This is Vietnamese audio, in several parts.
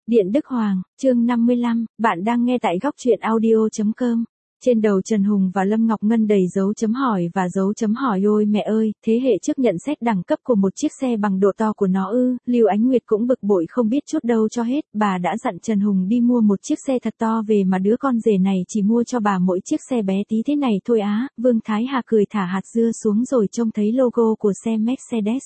Điện Đức Hoàng, chương 55, bạn đang nghe tại góc truyện audio.com. Trên đầu Trần Hùng và Lâm Ngọc Ngân đầy dấu chấm hỏi và dấu chấm hỏi. Ôi mẹ ơi, thế hệ trước nhận xét đẳng cấp của một chiếc xe bằng độ to của nó ư? Lưu Ánh Nguyệt cũng bực bội không biết chút đâu cho hết. Bà đã dặn Trần Hùng đi mua một chiếc xe thật to về mà đứa con rể này chỉ mua cho bà mỗi chiếc xe bé tí thế này thôi á. Vương Thái Hà cười thả hạt dưa xuống rồi trông thấy logo của xe Mercedes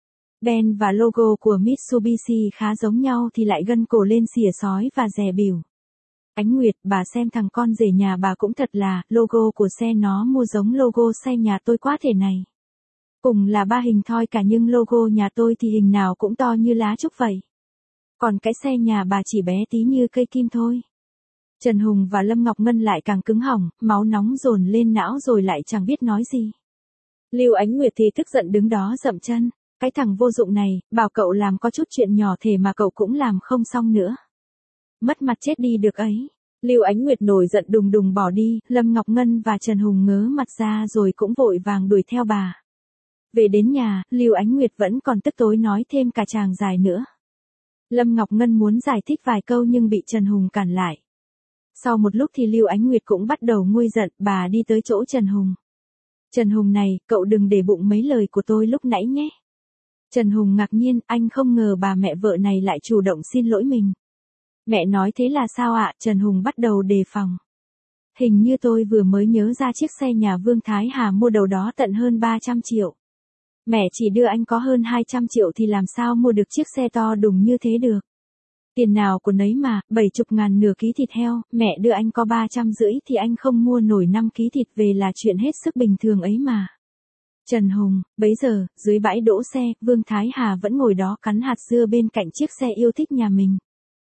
Benz và logo của Mitsubishi khá giống nhau thì lại gân cổ lên xỉa sói và dè bỉu. Ánh Nguyệt, bà xem thằng con rể nhà bà cũng thật là, logo của xe nó mua giống logo xe nhà tôi quá thể này. Cùng là ba hình thoi cả nhưng logo nhà tôi thì hình nào cũng to như lá trúc vậy. Còn cái xe nhà bà chỉ bé tí như cây kim thôi. Trần Hùng và Lâm Ngọc Ngân lại càng cứng họng, máu nóng dồn lên não rồi lại chẳng biết nói gì. Lưu Ánh Nguyệt thì tức giận đứng đó dậm chân. Cái thằng vô dụng này, bảo cậu làm có chút chuyện nhỏ thể mà cậu cũng làm không xong nữa. Mất mặt chết đi được ấy. Lưu Ánh Nguyệt nổi giận đùng đùng bỏ đi, Lâm Ngọc Ngân và Trần Hùng ngớ mặt ra rồi cũng vội vàng đuổi theo bà. Về đến nhà, Lưu Ánh Nguyệt vẫn còn tức tối nói thêm cả tràng dài nữa. Lâm Ngọc Ngân muốn giải thích vài câu nhưng bị Trần Hùng cản lại. Sau một lúc thì Lưu Ánh Nguyệt cũng bắt đầu nguôi giận, bà đi tới chỗ Trần Hùng. Trần Hùng này, cậu đừng để bụng mấy lời của tôi lúc nãy nhé. Trần Hùng ngạc nhiên, anh không ngờ bà mẹ vợ này lại chủ động xin lỗi mình. Mẹ nói thế là sao ạ? Trần Hùng bắt đầu đề phòng. Hình như tôi vừa mới nhớ ra chiếc xe nhà Vương Thái Hà mua đầu đó tận hơn 300 triệu. Mẹ chỉ đưa anh có hơn 200 triệu thì làm sao mua được chiếc xe to đùng như thế được. Tiền nào của nấy mà, 70.000 nửa ký thịt heo, mẹ đưa anh có 350 thì anh không mua nổi 5 ký thịt về là chuyện hết sức bình thường ấy mà. Trần Hùng, bấy giờ, dưới bãi đỗ xe, Vương Thái Hà vẫn ngồi đó cắn hạt dưa bên cạnh chiếc xe yêu thích nhà mình.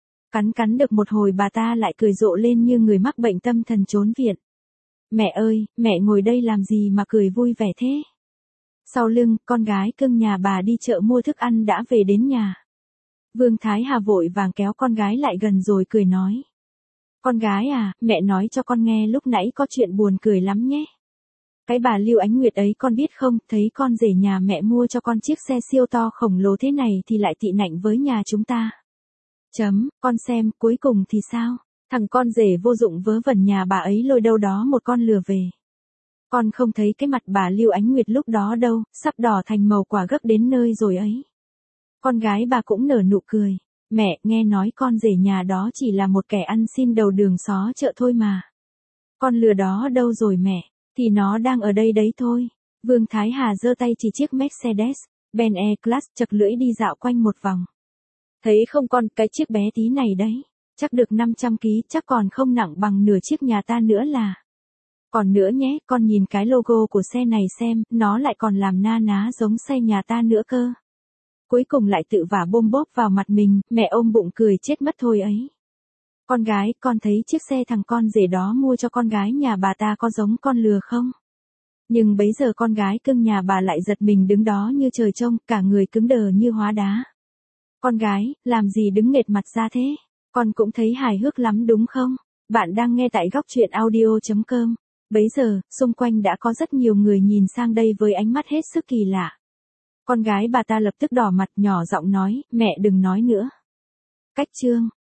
Cắn được một hồi bà ta lại cười rộ lên như người mắc bệnh tâm thần trốn viện. Mẹ ơi, mẹ ngồi đây làm gì mà cười vui vẻ thế? Sau lưng, con gái cưng nhà bà đi chợ mua thức ăn đã về đến nhà. Vương Thái Hà vội vàng kéo con gái lại gần rồi cười nói. Con gái à, mẹ nói cho con nghe lúc nãy có chuyện buồn cười lắm nhé. Cái bà Lưu Ánh Nguyệt ấy con biết không, thấy con rể nhà mẹ mua cho con chiếc xe siêu to khổng lồ thế này thì lại tị nạnh với nhà chúng ta. Con xem, cuối cùng thì sao? Thằng con rể vô dụng vớ vẩn nhà bà ấy lôi đâu đó một con lừa về. Con không thấy cái mặt bà Lưu Ánh Nguyệt lúc đó đâu, sắp đỏ thành màu quả gấc đến nơi rồi ấy. Con gái bà cũng nở nụ cười. Mẹ, nghe nói con rể nhà đó chỉ là một kẻ ăn xin đầu đường xó chợ thôi mà. Con lừa đó đâu rồi mẹ? Thì nó đang ở đây đấy thôi. Vương Thái Hà giơ tay chỉ chiếc Mercedes Benz E-Class chật lưỡi đi dạo quanh một vòng. Thấy không con, cái chiếc bé tí này đấy, chắc được 500 ký, chắc còn không nặng bằng nửa chiếc nhà ta nữa là. Còn nữa nhé, con nhìn cái logo của xe này xem, nó lại còn làm na ná giống xe nhà ta nữa cơ. Cuối cùng lại tự vả bôm bốp vào mặt mình, mẹ ôm bụng cười chết mất thôi ấy. Con gái, con thấy chiếc xe thằng con rể đó mua cho con gái nhà bà ta có giống con lừa không? Nhưng bấy giờ con gái cưng nhà bà lại giật mình đứng đó như trời trông, cả người cứng đờ như hóa đá. Con gái, làm gì đứng nghệt mặt ra thế? Con cũng thấy hài hước lắm đúng không? Bạn đang nghe tại góc truyện audio.com. Bấy giờ, xung quanh đã có rất nhiều người nhìn sang đây với ánh mắt hết sức kỳ lạ. Con gái bà ta lập tức đỏ mặt nhỏ giọng nói, mẹ đừng nói nữa. Cách chương.